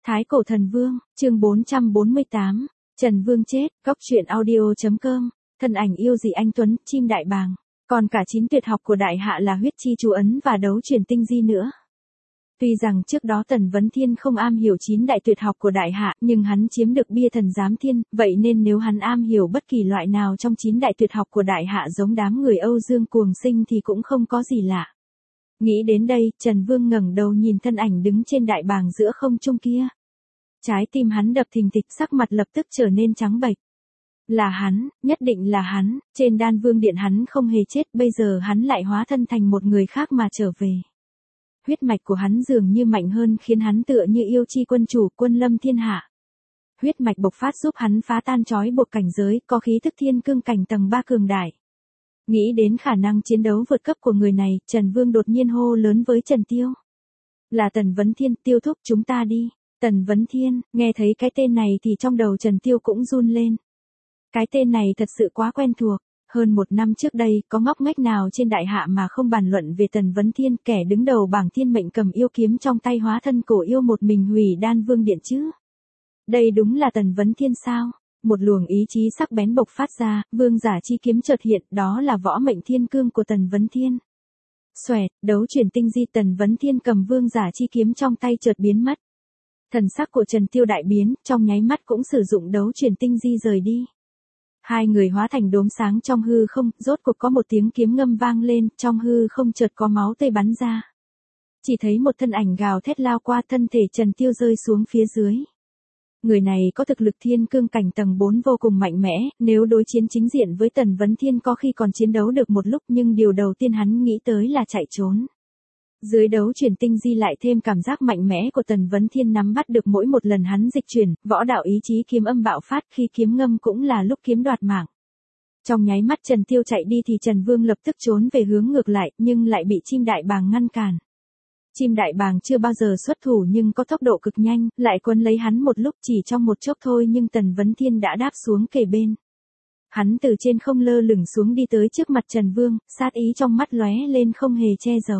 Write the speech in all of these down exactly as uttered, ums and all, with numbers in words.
Thái Cổ Thần Vương, chương bốn trăm bốn mươi tám, Trần Vương chết, góc truyện audio.com, thân ảnh yêu dị anh Tuấn, chim đại bàng, còn cả chín tuyệt học của đại hạ là huyết chi chú ấn và đấu truyền tinh di nữa. Tuy rằng trước đó Tần Vấn Thiên không am hiểu chín đại tuyệt học của đại hạ, nhưng hắn chiếm được bia thần giám thiên, vậy nên nếu hắn am hiểu bất kỳ loại nào trong chín đại tuyệt học của đại hạ giống đám người Âu Dương cuồng sinh thì cũng không có gì lạ. Nghĩ đến đây, Trần Vương ngẩng đầu nhìn thân ảnh đứng trên đại bàng giữa không trung kia. Trái tim hắn đập thình thịch, sắc mặt lập tức trở nên trắng bệch. Là hắn, nhất định là hắn, trên Đan Vương Điện hắn không hề chết, bây giờ hắn lại hóa thân thành một người khác mà trở về. Huyết mạch của hắn dường như mạnh hơn khiến hắn tựa như yêu chi quân chủ, quân lâm thiên hạ. Huyết mạch bộc phát giúp hắn phá tan trói buộc cảnh giới, có khí thức thiên cương cảnh tầng ba cường đại. Nghĩ đến khả năng chiến đấu vượt cấp của người này, Trần Vương đột nhiên hô lớn với Trần Tiêu. Là Tần Vấn Thiên, Tiêu thúc chúng ta đi. Tần Vấn Thiên, nghe thấy cái tên này thì trong đầu Trần Tiêu cũng run lên. Cái tên này thật sự quá quen thuộc. Hơn một năm trước đây, có ngóc ngách nào trên đại hạ mà không bàn luận về Tần Vấn Thiên, kẻ đứng đầu bảng thiên mệnh cầm yêu kiếm trong tay hóa thân cổ yêu một mình hủy Đan Vương Điện chứ? Đây đúng là Tần Vấn Thiên sao? Một luồng ý chí sắc bén bộc phát ra, vương giả chi kiếm chợt hiện, đó là võ mệnh thiên cương của Tần Vấn Thiên. Xoẹt, đấu truyền tinh di, Tần Vấn Thiên cầm vương giả chi kiếm trong tay chợt biến mất. Thần sắc của Trần Tiêu đại biến, trong nháy mắt cũng sử dụng đấu truyền tinh di rời đi. Hai người hóa thành đốm sáng trong hư không, rốt cuộc có một tiếng kiếm ngâm vang lên, trong hư không chợt có máu tươi bắn ra. Chỉ thấy một thân ảnh gào thét lao qua, thân thể Trần Tiêu rơi xuống phía dưới. Người này có thực lực thiên cương cảnh tầng bốn vô cùng mạnh mẽ, nếu đối chiến chính diện với Tần Vấn Thiên có khi còn chiến đấu được một lúc, nhưng điều đầu tiên hắn nghĩ tới là chạy trốn. Dưới đấu truyền tinh di lại thêm cảm giác mạnh mẽ của Tần Vấn Thiên nắm bắt được mỗi một lần hắn dịch chuyển, võ đạo ý chí kiếm âm bạo phát, khi kiếm ngâm cũng là lúc kiếm đoạt mạng. Trong nháy mắt Trần Tiêu chạy đi thì Trần Vương lập tức trốn về hướng ngược lại, nhưng lại bị chim đại bàng ngăn cản. Chim đại bàng chưa bao giờ xuất thủ nhưng có tốc độ cực nhanh, lại quấn lấy hắn một lúc, chỉ trong một chốc thôi nhưng Tần Vấn Thiên đã đáp xuống kề bên. Hắn từ trên không lơ lửng xuống đi tới trước mặt Trần Vương, sát ý trong mắt lóe lên không hề che giấu.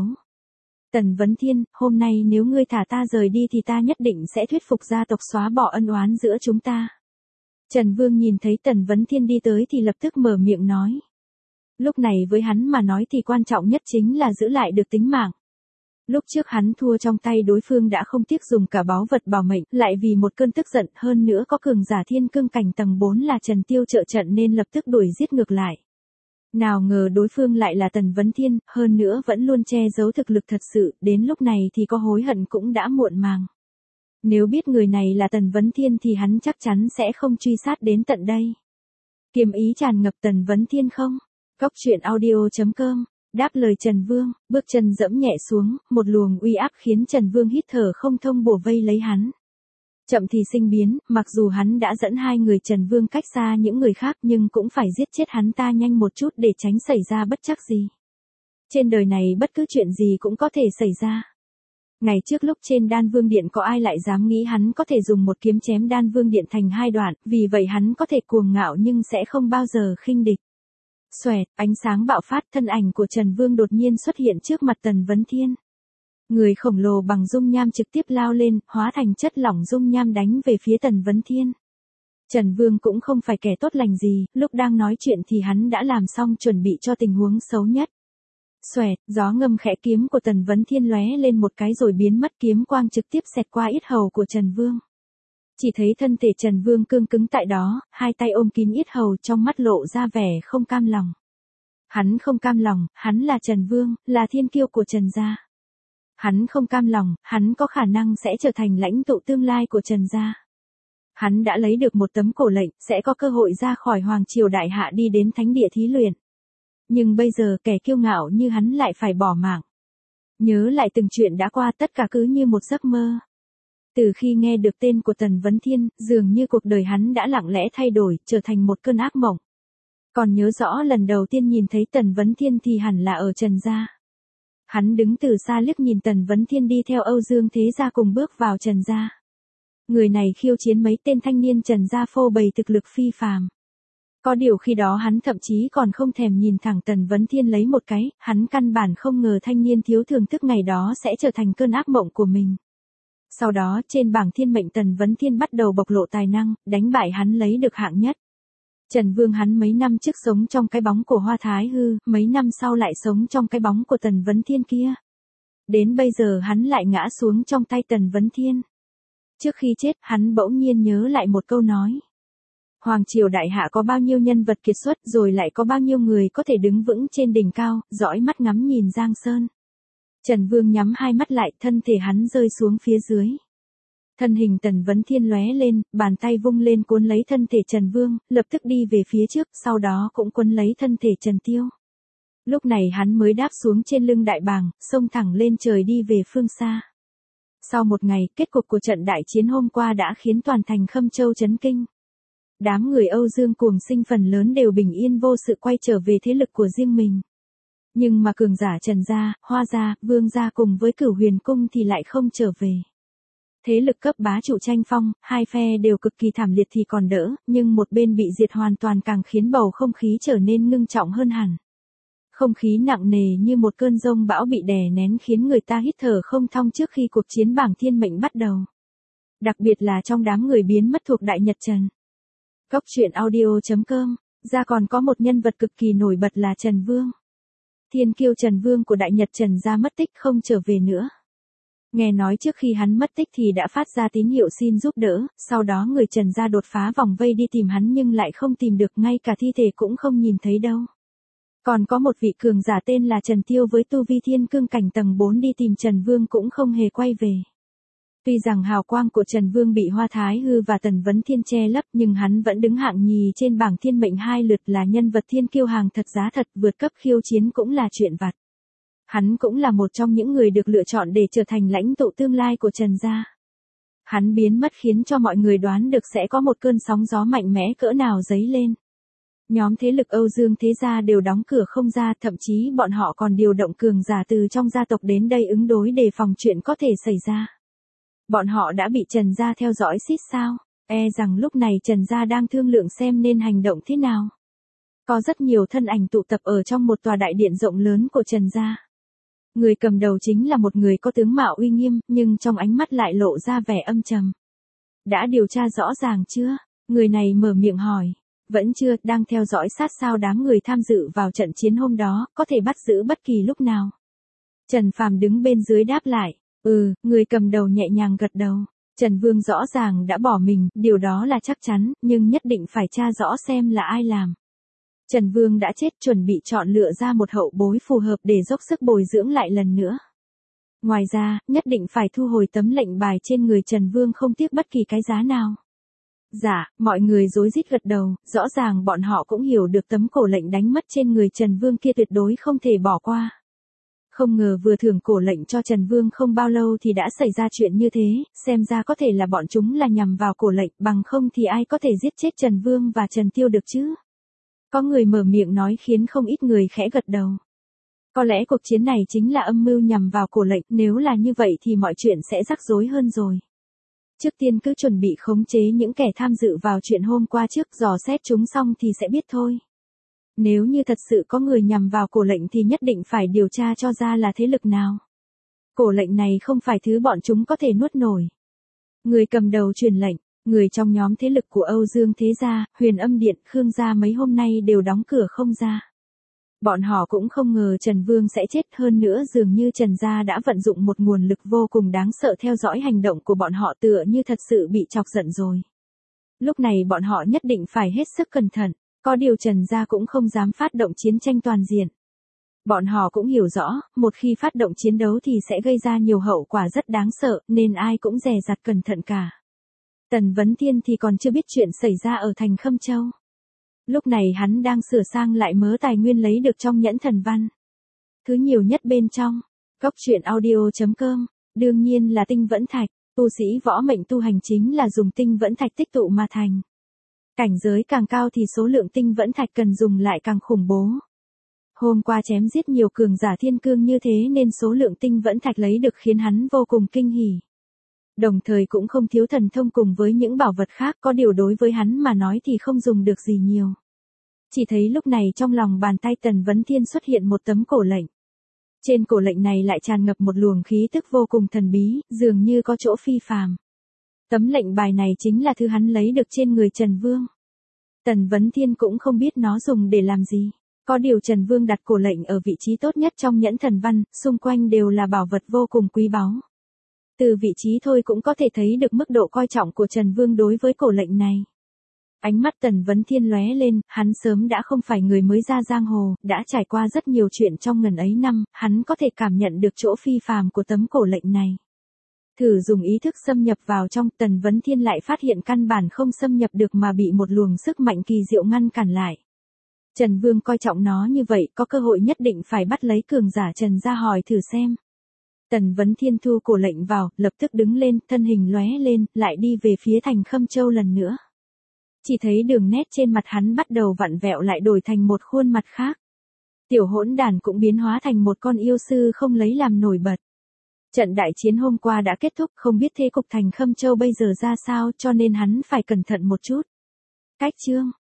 Tần Vấn Thiên, hôm nay nếu ngươi thả ta rời đi thì ta nhất định sẽ thuyết phục gia tộc xóa bỏ ân oán giữa chúng ta. Trần Vương nhìn thấy Tần Vấn Thiên đi tới thì lập tức mở miệng nói. Lúc này với hắn mà nói thì quan trọng nhất chính là giữ lại được tính mạng. Lúc trước hắn thua trong tay đối phương đã không tiếc dùng cả báu vật bảo mệnh, lại vì một cơn tức giận, hơn nữa có cường giả thiên cương cảnh tầng bốn là Trần Tiêu trợ trận nên lập tức đuổi giết ngược lại. Nào ngờ đối phương lại là Tần Vấn Thiên, hơn nữa vẫn luôn che giấu thực lực thật sự, đến lúc này thì có hối hận cũng đã muộn màng. Nếu biết người này là Tần Vấn Thiên thì hắn chắc chắn sẽ không truy sát đến tận đây. Kiếm ý tràn ngập Tần Vấn Thiên không? Góc truyện audio.com, đáp lời Trần Vương, bước chân dẫm nhẹ xuống, một luồng uy áp khiến Trần Vương hít thở không thông bủa vây lấy hắn. Chậm thì sinh biến, mặc dù hắn đã dẫn hai người Trần Vương cách xa những người khác nhưng cũng phải giết chết hắn ta nhanh một chút để tránh xảy ra bất trắc gì. Trên đời này bất cứ chuyện gì cũng có thể xảy ra. Ngày trước lúc trên Đan Vương Điện có ai lại dám nghĩ hắn có thể dùng một kiếm chém Đan Vương Điện thành hai đoạn, vì vậy hắn có thể cuồng ngạo nhưng sẽ không bao giờ khinh địch. Xoẹt, ánh sáng bạo phát, thân ảnh của Trần Vương đột nhiên xuất hiện trước mặt Tần Vấn Thiên. Người khổng lồ bằng dung nham trực tiếp lao lên, hóa thành chất lỏng dung nham đánh về phía Tần Vấn Thiên. Trần Vương cũng không phải kẻ tốt lành gì, lúc đang nói chuyện thì hắn đã làm xong chuẩn bị cho tình huống xấu nhất. Xoẹt, gió ngâm khẽ, kiếm của Tần Vấn Thiên lóe lên một cái rồi biến mất, kiếm quang trực tiếp xẹt qua yết hầu của Trần Vương. Chỉ thấy thân thể Trần Vương cương cứng tại đó, hai tay ôm kín yết hầu, trong mắt lộ ra vẻ không cam lòng. Hắn không cam lòng, hắn là Trần Vương, là thiên kiêu của Trần gia. Hắn không cam lòng, hắn có khả năng sẽ trở thành lãnh tụ tương lai của Trần gia. Hắn đã lấy được một tấm cổ lệnh, sẽ có cơ hội ra khỏi Hoàng Triều Đại Hạ đi đến thánh địa thí luyện. Nhưng bây giờ kẻ kiêu ngạo như hắn lại phải bỏ mạng. Nhớ lại từng chuyện đã qua, tất cả cứ như một giấc mơ. Từ khi nghe được tên của Tần Vấn Thiên, dường như cuộc đời hắn đã lặng lẽ thay đổi, trở thành một cơn ác mộng. Còn nhớ rõ lần đầu tiên nhìn thấy Tần Vấn Thiên thì hẳn là ở Trần gia. Hắn đứng từ xa liếc nhìn Tần Vấn Thiên đi theo Âu Dương Thế Gia cùng bước vào Trần gia. Người này khiêu chiến mấy tên thanh niên Trần gia phô bày thực lực phi phàm. Có điều khi đó hắn thậm chí còn không thèm nhìn thẳng Tần Vấn Thiên lấy một cái, hắn căn bản không ngờ thanh niên thiếu thưởng thức ngày đó sẽ trở thành cơn ác mộng của mình. Sau đó trên bảng thiên mệnh Tần Vấn Thiên bắt đầu bộc lộ tài năng, đánh bại hắn lấy được hạng nhất. Trần Vương hắn mấy năm trước sống trong cái bóng của Hoa Thái Hư, mấy năm sau lại sống trong cái bóng của Tần Vấn Thiên kia. Đến bây giờ hắn lại ngã xuống trong tay Tần Vấn Thiên. Trước khi chết, hắn bỗng nhiên nhớ lại một câu nói. Hoàng triều đại hạ có bao nhiêu nhân vật kiệt xuất rồi lại có bao nhiêu người có thể đứng vững trên đỉnh cao, dõi mắt ngắm nhìn Giang Sơn. Trần Vương nhắm hai mắt lại, thân thể hắn rơi xuống phía dưới. Thân hình Tần Vấn Thiên lóe lên, bàn tay vung lên cuốn lấy thân thể Trần Vương, lập tức đi về phía trước, sau đó cũng cuốn lấy thân thể Trần Tiêu. Lúc này hắn mới đáp xuống trên lưng đại bàng, xông thẳng lên trời đi về phương xa. Sau một ngày, kết cục của trận đại chiến hôm qua đã khiến toàn thành Khâm Châu chấn kinh. Đám người Âu Dương Cuồng Sinh phần lớn đều bình yên vô sự quay trở về thế lực của riêng mình. Nhưng mà cường giả Trần gia, Hoa gia, Vương gia cùng với Cửu Huyền cung thì lại không trở về. Thế lực cấp bá chủ tranh phong, hai phe đều cực kỳ thảm liệt thì còn đỡ, nhưng một bên bị diệt hoàn toàn càng khiến bầu không khí trở nên ngưng trọng hơn hẳn. Không khí nặng nề như một cơn giông bão bị đè nén khiến người ta hít thở không thong trước khi cuộc chiến bảng thiên mệnh bắt đầu. Đặc biệt là trong đám người biến mất thuộc Đại Nhật Trần. Cốc truyện audio chấm com, ra còn có một nhân vật cực kỳ nổi bật là Trần Vương. Thiên kiêu Trần Vương của Đại Nhật Trần gia mất tích không trở về nữa. Nghe nói trước khi hắn mất tích thì đã phát ra tín hiệu xin giúp đỡ, sau đó người Trần gia đột phá vòng vây đi tìm hắn nhưng lại không tìm được, ngay cả thi thể cũng không nhìn thấy đâu. Còn có một vị cường giả tên là Trần Tiêu với tu vi thiên cương cảnh tầng bốn đi tìm Trần Vương cũng không hề quay về. Tuy rằng hào quang của Trần Vương bị Hoa Thái Hư và Tần Vấn Thiên che lấp nhưng hắn vẫn đứng hạng nhì trên bảng thiên mệnh hai lượt, là nhân vật thiên kiêu hàng thật giá thật, vượt cấp khiêu chiến cũng là chuyện vặt. Hắn cũng là một trong những người được lựa chọn để trở thành lãnh tụ tương lai của Trần gia. Hắn biến mất khiến cho mọi người đoán được sẽ có một cơn sóng gió mạnh mẽ cỡ nào dấy lên. Nhóm thế lực Âu Dương thế gia đều đóng cửa không ra, thậm chí bọn họ còn điều động cường giả từ trong gia tộc đến đây ứng đối đề phòng chuyện có thể xảy ra. Bọn họ đã bị Trần gia theo dõi xít sao? E rằng lúc này Trần gia đang thương lượng xem nên hành động thế nào. Có rất nhiều thân ảnh tụ tập ở trong một tòa đại điện rộng lớn của Trần gia. Người cầm đầu chính là một người có tướng mạo uy nghiêm, nhưng trong ánh mắt lại lộ ra vẻ âm trầm. Đã điều tra rõ ràng chưa? Người này mở miệng hỏi. Vẫn chưa, đang theo dõi sát sao đám người tham dự vào trận chiến hôm đó, có thể bắt giữ bất kỳ lúc nào. Trần Phàm đứng bên dưới đáp lại. Ừ, người cầm đầu nhẹ nhàng gật đầu. Trần Vương rõ ràng đã bỏ mình, điều đó là chắc chắn, nhưng nhất định phải tra rõ xem là ai làm. Trần Vương đã chết, chuẩn bị chọn lựa ra một hậu bối phù hợp để dốc sức bồi dưỡng lại lần nữa. Ngoài ra, nhất định phải thu hồi tấm lệnh bài trên người Trần Vương không tiếc bất kỳ cái giá nào. Dạ, mọi người rối rít gật đầu, rõ ràng bọn họ cũng hiểu được tấm cổ lệnh đánh mất trên người Trần Vương kia tuyệt đối không thể bỏ qua. Không ngờ vừa thưởng cổ lệnh cho Trần Vương không bao lâu thì đã xảy ra chuyện như thế, xem ra có thể là bọn chúng là nhằm vào cổ lệnh, bằng không thì ai có thể giết chết Trần Vương và Trần Tiêu được chứ. Có người mở miệng nói khiến không ít người khẽ gật đầu. Có lẽ cuộc chiến này chính là âm mưu nhằm vào cổ lệnh, nếu là như vậy thì mọi chuyện sẽ rắc rối hơn rồi. Trước tiên cứ chuẩn bị khống chế những kẻ tham dự vào chuyện hôm qua trước, dò xét chúng xong thì sẽ biết thôi. Nếu như thật sự có người nhằm vào cổ lệnh thì nhất định phải điều tra cho ra là thế lực nào. Cổ lệnh này không phải thứ bọn chúng có thể nuốt nổi. Người cầm đầu truyền lệnh, người trong nhóm thế lực của Âu Dương thế gia, Huyền Âm Điện, Khương gia mấy hôm nay đều đóng cửa không ra. Bọn họ cũng không ngờ Trần Vương sẽ chết, hơn nữa dường như Trần gia đã vận dụng một nguồn lực vô cùng đáng sợ theo dõi hành động của bọn họ, tựa như thật sự bị chọc giận rồi. Lúc này bọn họ nhất định phải hết sức cẩn thận, có điều Trần gia cũng không dám phát động chiến tranh toàn diện. Bọn họ cũng hiểu rõ, một khi phát động chiến đấu thì sẽ gây ra nhiều hậu quả rất đáng sợ, nên ai cũng dè dặt cẩn thận cả. Tần Vấn Thiên thì còn chưa biết chuyện xảy ra ở thành Khâm Châu. Lúc này hắn đang sửa sang lại mớ tài nguyên lấy được trong nhẫn thần văn. Thứ nhiều nhất bên trong, cốc truyện audio chấm com, đương nhiên là tinh vẫn thạch, tu sĩ võ mệnh tu hành chính là dùng tinh vẫn thạch tích tụ mà thành. Cảnh giới càng cao thì số lượng tinh vẫn thạch cần dùng lại càng khủng bố. Hôm qua chém giết nhiều cường giả thiên cương như thế nên số lượng tinh vẫn thạch lấy được khiến hắn vô cùng kinh hỉ. Đồng thời cũng không thiếu thần thông cùng với những bảo vật khác, có điều đối với hắn mà nói thì không dùng được gì nhiều. Chỉ thấy lúc này trong lòng bàn tay Tần Vấn Thiên xuất hiện một tấm cổ lệnh. Trên cổ lệnh này lại tràn ngập một luồng khí tức vô cùng thần bí, dường như có chỗ phi phàm. Tấm lệnh bài này chính là thứ hắn lấy được trên người Trần Vương. Tần Vấn Thiên cũng không biết nó dùng để làm gì. Có điều Trần Vương đặt cổ lệnh ở vị trí tốt nhất trong nhẫn thần văn, xung quanh đều là bảo vật vô cùng quý báu. Từ vị trí thôi cũng có thể thấy được mức độ coi trọng của Trần Vương đối với cổ lệnh này. Ánh mắt Tần Vấn Thiên lóe lên, hắn sớm đã không phải người mới ra giang hồ, đã trải qua rất nhiều chuyện trong ngần ấy năm, hắn có thể cảm nhận được chỗ phi phàm của tấm cổ lệnh này. Thử dùng ý thức xâm nhập vào trong, Tần Vấn Thiên lại phát hiện căn bản không xâm nhập được mà bị một luồng sức mạnh kỳ diệu ngăn cản lại. Trần Vương coi trọng nó như vậy, có cơ hội nhất định phải bắt lấy cường giả Trần ra hỏi thử xem. Tần Vấn Thiên thu cổ lệnh vào, lập tức đứng lên, thân hình lóe lên, lại đi về phía thành Khâm Châu lần nữa. Chỉ thấy đường nét trên mặt hắn bắt đầu vặn vẹo lại đổi thành một khuôn mặt khác. Tiểu hỗn đàn cũng biến hóa thành một con yêu sư không lấy làm nổi bật. Trận đại chiến hôm qua đã kết thúc, không biết thế cục thành Khâm Châu bây giờ ra sao, cho nên hắn phải cẩn thận một chút. Cách chương